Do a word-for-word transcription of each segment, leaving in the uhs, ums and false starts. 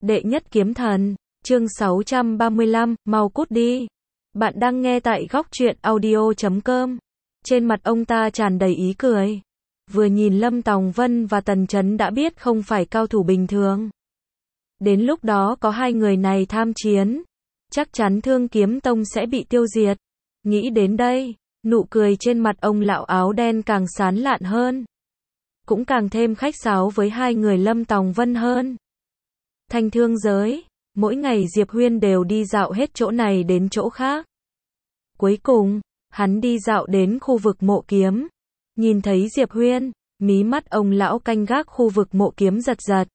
Đệ nhất kiếm thần, chương sáu trăm ba mươi lăm, mau cút đi. Bạn đang nghe tại góc truyện audio chấm com. Trên mặt ông ta tràn đầy ý cười. Vừa nhìn Lâm Tòng Vân và Tần Chấn đã biết không phải cao thủ bình thường. Đến lúc đó có hai người này tham chiến, chắc chắn Thương Kiếm Tông sẽ bị tiêu diệt. Nghĩ đến đây, nụ cười trên mặt ông lão áo đen càng sán lạn hơn. Cũng càng thêm khách sáo với hai người Lâm Tòng Vân hơn. Thanh thương giới, mỗi ngày Diệp Huyên đều đi dạo hết chỗ này đến chỗ khác. Cuối cùng, hắn đi dạo đến khu vực mộ kiếm. Nhìn thấy Diệp Huyên, mí mắt ông lão canh gác khu vực mộ kiếm giật giật.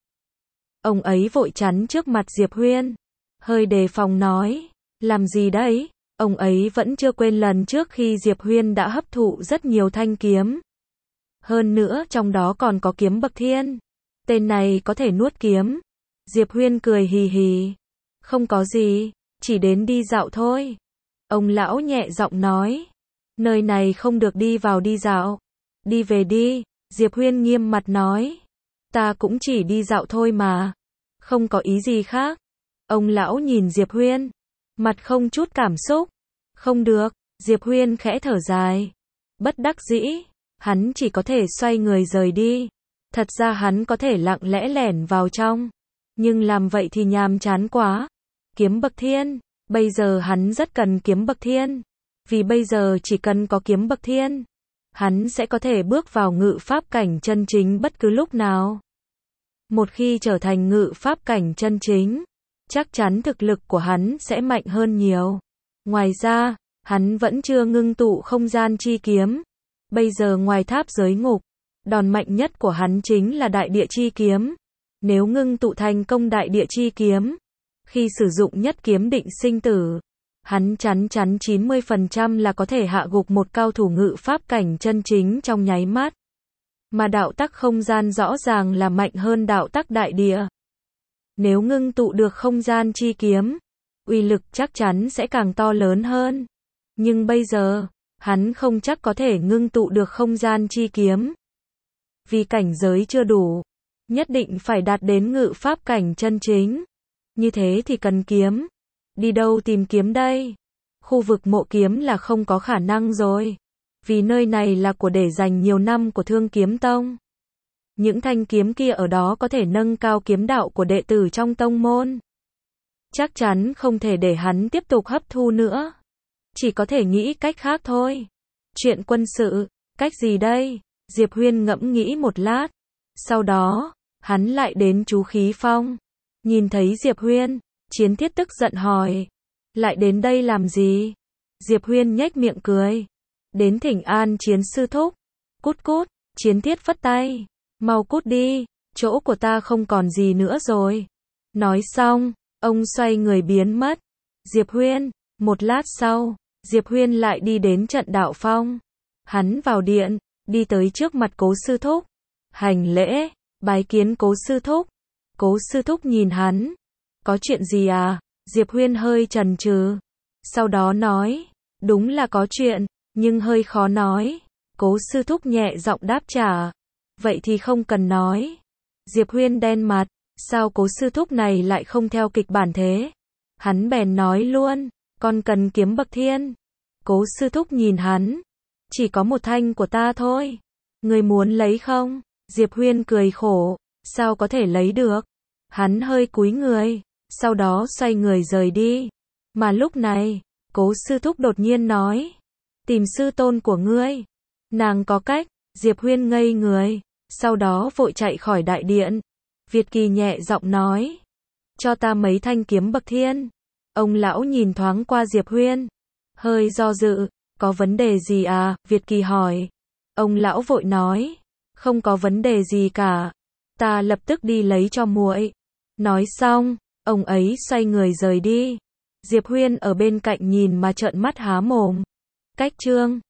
Ông ấy vội chắn trước mặt Diệp Huyên, hơi đề phòng nói, làm gì đấy? Ông ấy vẫn chưa quên lần trước khi Diệp Huyên đã hấp thụ rất nhiều thanh kiếm. Hơn nữa trong đó còn có kiếm bậc thiên. Tên này có thể nuốt kiếm. Diệp Huyên cười hì hì. Không có gì, chỉ đến đi dạo thôi. Ông lão nhẹ giọng nói. Nơi này không được đi vào đi dạo. Đi về đi, Diệp Huyên nghiêm mặt nói. Ta cũng chỉ đi dạo thôi mà. Không có ý gì khác. Ông lão nhìn Diệp Huyên. Mặt không chút cảm xúc. Không được, Diệp Huyên khẽ thở dài. Bất đắc dĩ, hắn chỉ có thể xoay người rời đi. Thật ra hắn có thể lặng lẽ lẻn vào trong. Nhưng làm vậy thì nhàm chán quá. Kiếm bậc thiên, bây giờ hắn rất cần kiếm bậc thiên. Vì bây giờ chỉ cần có kiếm bậc thiên, hắn sẽ có thể bước vào ngự pháp cảnh chân chính bất cứ lúc nào. Một khi trở thành ngự pháp cảnh chân chính, chắc chắn thực lực của hắn sẽ mạnh hơn nhiều. Ngoài ra, hắn vẫn chưa ngưng tụ không gian chi kiếm. Bây giờ ngoài tháp giới ngục, đòn mạnh nhất của hắn chính là đại địa chi kiếm. Nếu ngưng tụ thành công đại địa chi kiếm, khi sử dụng nhất kiếm định sinh tử, hắn chắn chắn chín mươi phần trăm là có thể hạ gục một cao thủ ngự pháp cảnh chân chính trong nháy mắt. Mà đạo tắc không gian rõ ràng là mạnh hơn đạo tắc đại địa. Nếu ngưng tụ được không gian chi kiếm, uy lực chắc chắn sẽ càng to lớn hơn. Nhưng bây giờ, hắn không chắc có thể ngưng tụ được không gian chi kiếm. Vì cảnh giới chưa đủ, nhất định phải đạt đến ngự pháp cảnh chân chính. Như thế thì cần kiếm. Đi đâu tìm kiếm đây? Khu vực mộ kiếm là không có khả năng rồi. Vì nơi này là của để dành nhiều năm của Thương Kiếm Tông. Những thanh kiếm kia ở đó có thể nâng cao kiếm đạo của đệ tử trong tông môn. Chắc chắn không thể để hắn tiếp tục hấp thu nữa. Chỉ có thể nghĩ cách khác thôi. Chuyện quân sự, cách gì đây? Diệp Huyên ngẫm nghĩ một lát. Sau đó, hắn lại đến chú Khí Phong. Nhìn thấy Diệp Huyên, Chiến Thiết tức giận hỏi. Lại đến đây làm gì? Diệp Huyên nhếch miệng cười. Đến thỉnh an Chiến sư thúc. Cút cút, Chiến Thiết phất tay. Mau cút đi, chỗ của ta không còn gì nữa rồi. Nói xong, ông xoay người biến mất. Diệp Huyên, một lát sau, Diệp Huyên lại đi đến trận đạo phong. Hắn vào điện, đi tới trước mặt Cố sư thúc. Hành lễ, bái kiến Cố sư thúc. Cố sư thúc nhìn hắn. Có chuyện gì à? Diệp Huyên hơi chần chừ. Sau đó nói, đúng là có chuyện, nhưng hơi khó nói. Cố sư thúc nhẹ giọng đáp trả. Vậy thì không cần nói. Diệp Huyên đen mặt, sao Cố sư thúc này lại không theo kịch bản thế? Hắn bèn nói luôn, con cần kiếm bậc thiên. Cố sư thúc nhìn hắn, chỉ có một thanh của ta thôi. Người muốn lấy không? Diệp Huyên cười khổ, sao có thể lấy được? Hắn hơi cúi người, sau đó xoay người rời đi. Mà lúc này, Cố sư thúc đột nhiên nói, tìm sư tôn của ngươi. Nàng có cách. Diệp Huyên ngây người, sau đó vội chạy khỏi đại điện. Việt Kỳ nhẹ giọng nói, cho ta mấy thanh kiếm bậc thiên. Ông lão nhìn thoáng qua Diệp Huyên, hơi do dự, có vấn đề gì à? Việt Kỳ hỏi. Ông lão vội nói, không có vấn đề gì cả, ta lập tức đi lấy cho muội. Nói xong, ông ấy xoay người rời đi. Diệp Huyên ở bên cạnh nhìn mà trợn mắt há mồm. Cách chương